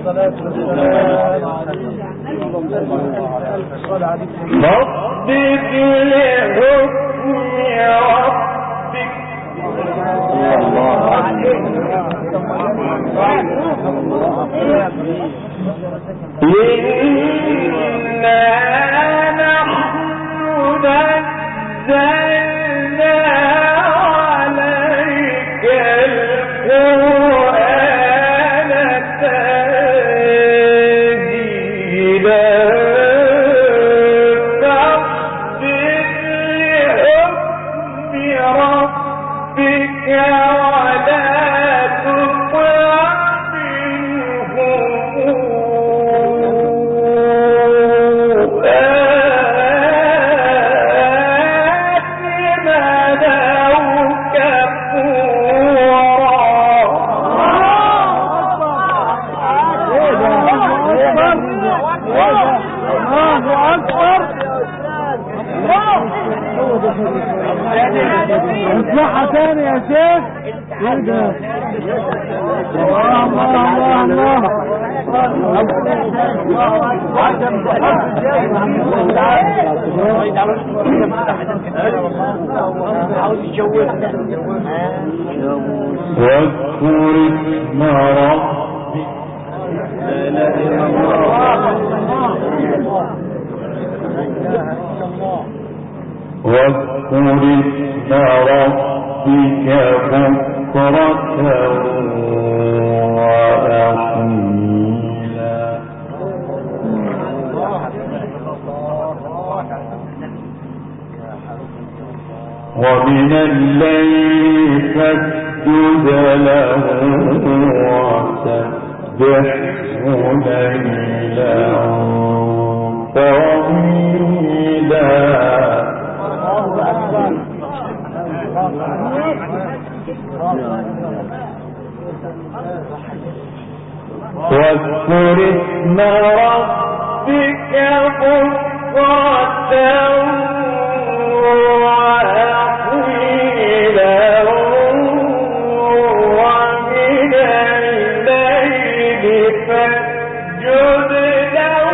اطلعها تاني يا شيخ. الله الله الله عاوز يجوز. واذكر اسم ربك. لا اله الا الله. واذكر اسم ربك بكرة وأصيلا. ومن الليل فاسجد له وسبحه ليلا طويلا. واذكر اسم ربك بكرة وأصيلا. ومن الليل فاسجد له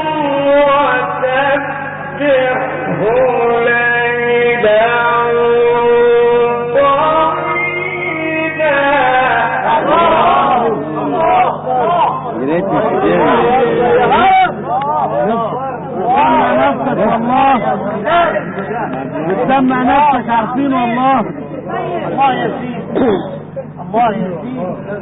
وسبحه ليلا بتسمع نفسك عارفين والله. الله يزيد الله يزيد.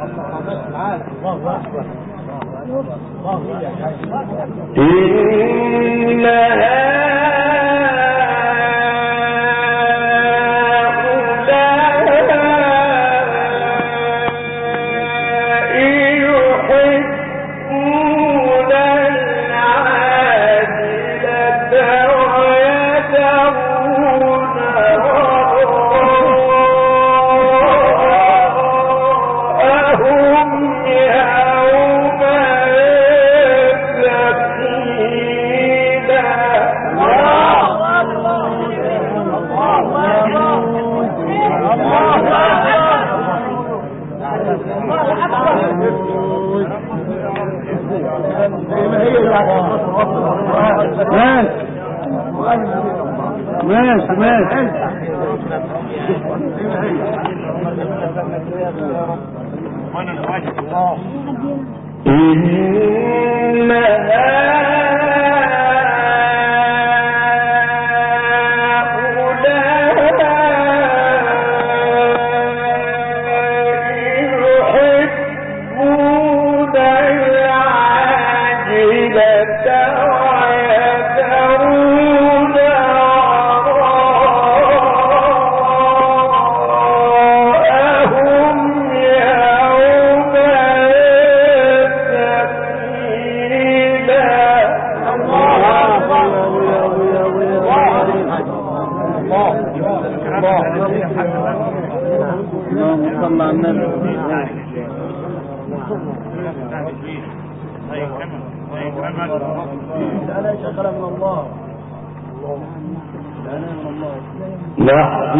نحن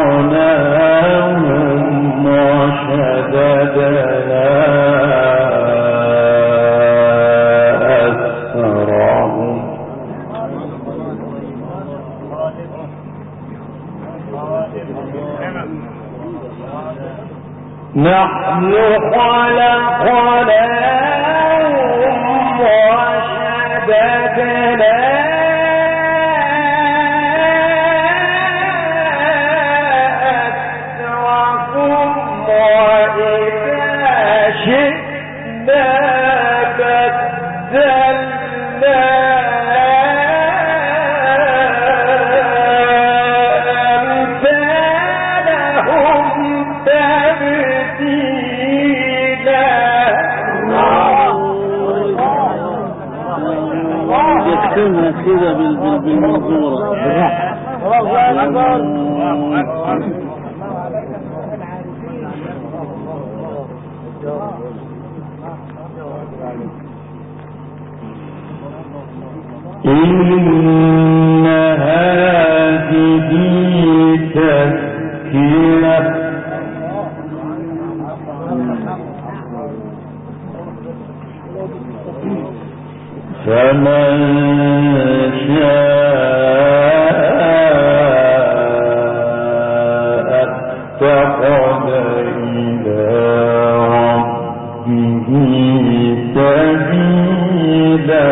خلقناهم وشددنا نحن خلقناهم وشددنا أسرهم وإذا شئنا بدلنا يكتمها كده بالمنظورة إن هذه تذكرة فمن شاء اتخذ إلى ربه سبيلا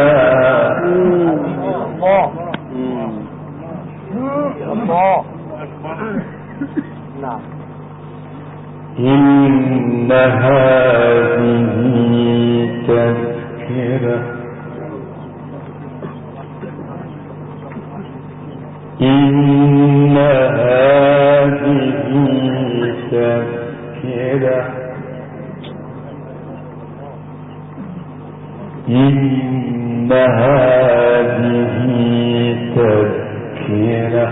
إن هذه تذكرة إن هذه تذكرة إن هذه تذكرة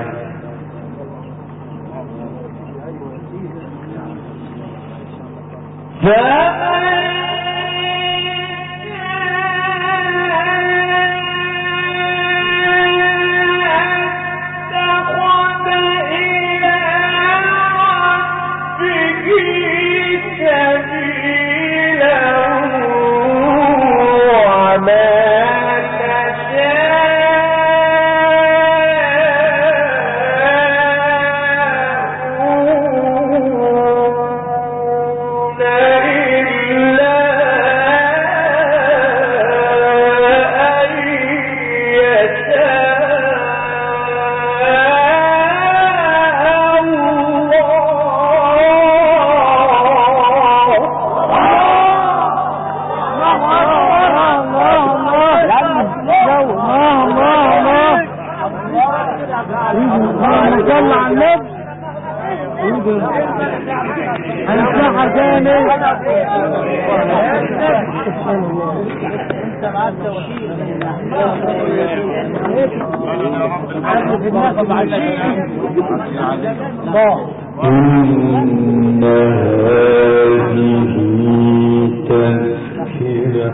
إن هذه تذكرة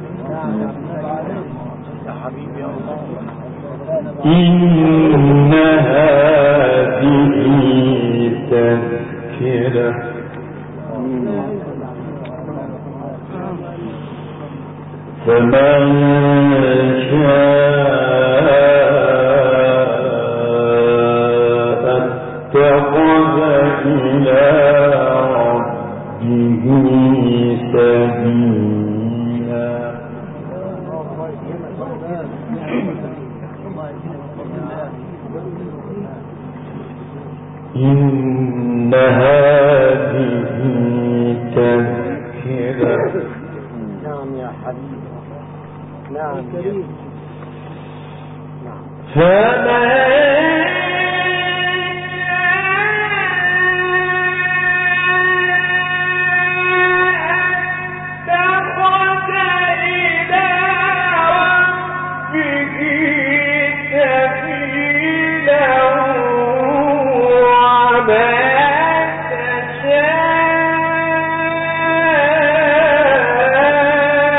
إن هذه تذكرة فمن شاء اتخذ إلى ربه سبيلا إن هذه تذكرة نعم يا حبيبي نعم كريم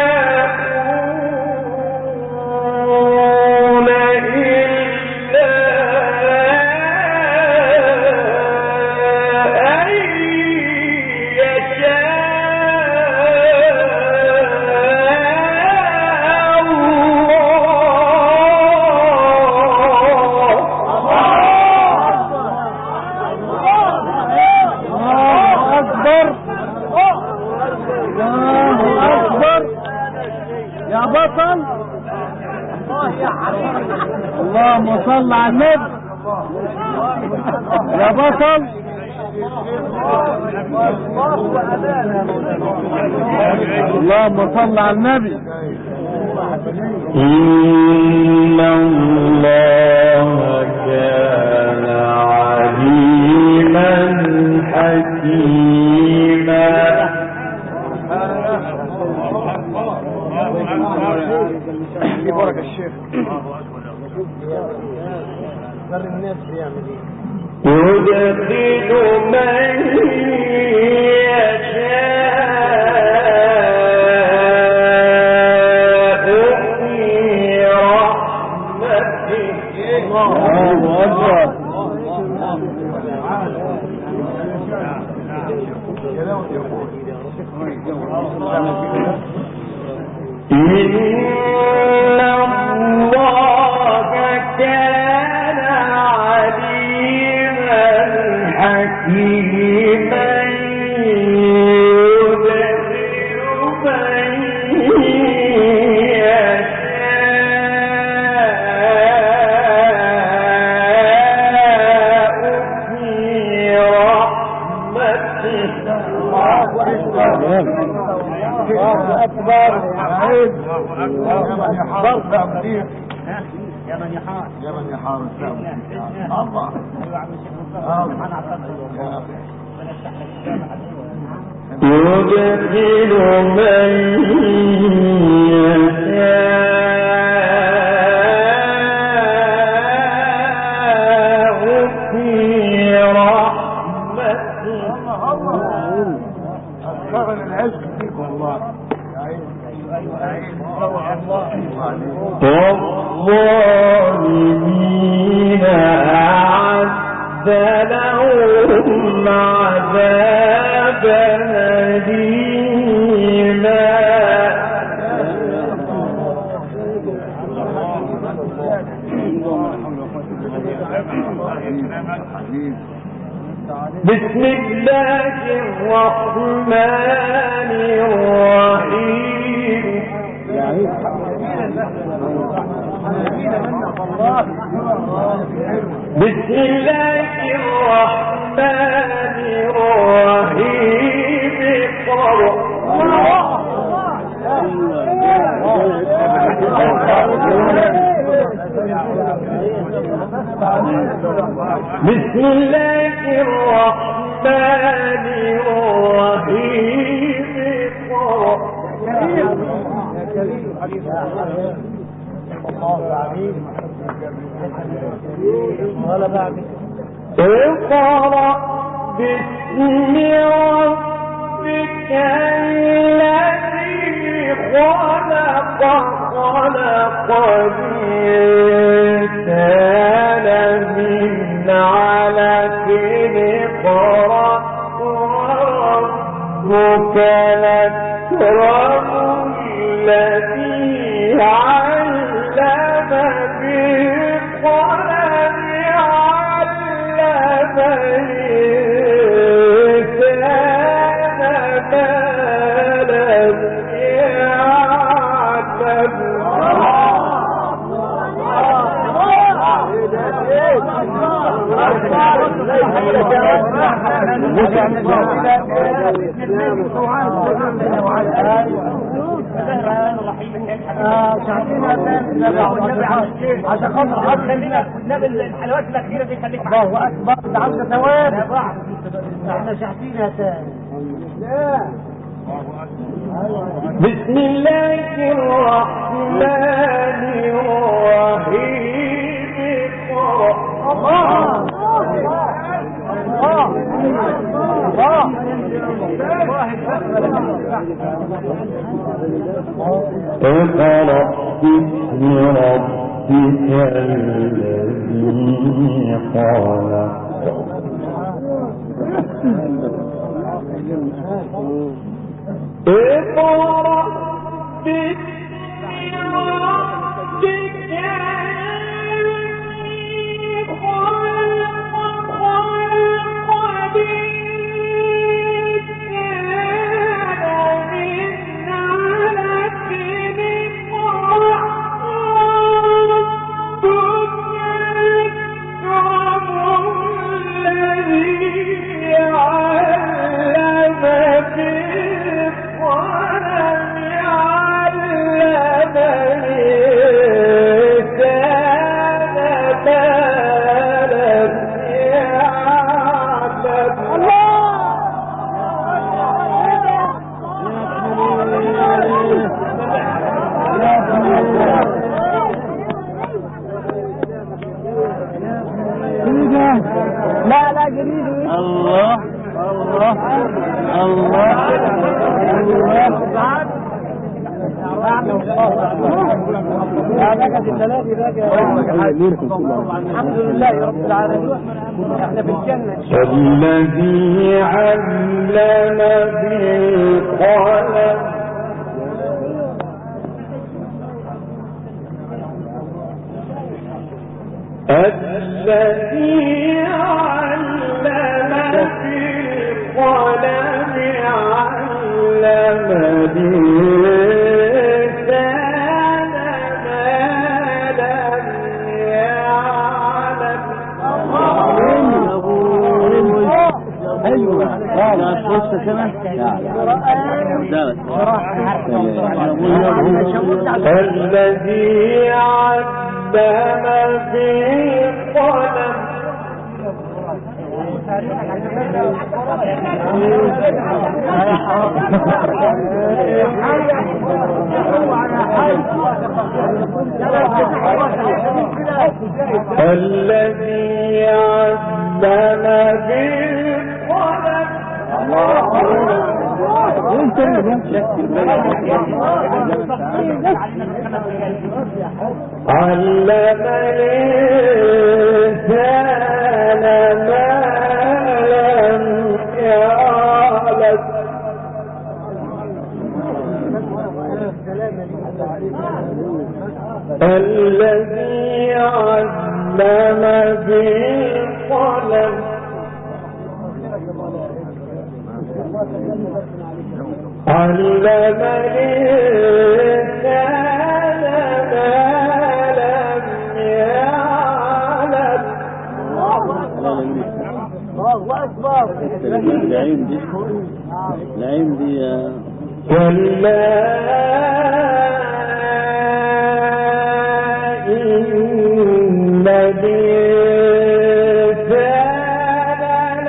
إلا اللهم صل على النبي يا بطل. اللهم صل على النبي. إن الله كان عليما حكيما. يبارك الشيخ. الناس بيعمل ايه؟ يدخل من يشاء في رحمته. الله أكبر. إن الله كان عليما حكيما يدخل من يشاء في رحمته. الله أكبر. يا من يحار الله. يدخل من يشاء في رحمته. أكبر العز فيكم الله. والظالمين أعد لهم عذابا أليما. بسم الله الرحمن الرحيم. بسم الله الرحمن الرحيم. بسم الله الرحمن الرحيم. اقرأ باسم ربك الذي خلق الإنسان من علق. اقرأ وربك الأكرم الذي علم بالقلم علم الإنسان ما لم عشان خاطر خلينا الحلوات الاخيره دي خليك الله اكبر. ده عاوزه ثواب. احنا شاحتينها تاني. بسم الله الرحمن الرحيم. اقرأ باسم ربك الذي خلق. اقرأ باسم ربك الذي خلق. خلق الإنسان من علق. اقرأ ربك الله الله الله الحمد لله رب العالمين احنا في الجنة. الذي علم بالقلم الذي علم بالقلم علم الإنسان ما لم يعلم. ايوه تخش كمان الذي علم بالقلم الذي علم بالقلم انت اللي بتشكل علم الإنسان ما لم يعلم. الذي علم بالقلم علم الإنسان ما لم يعلم. الله أكبر. العين دي العين دي كلا إن الإنسان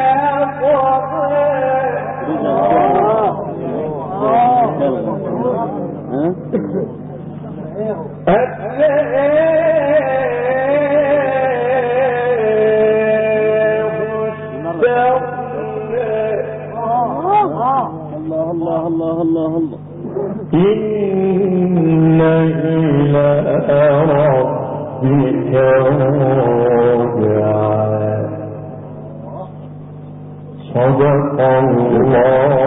الله الله الله الله إن إلى ربك راجعا. صدق الله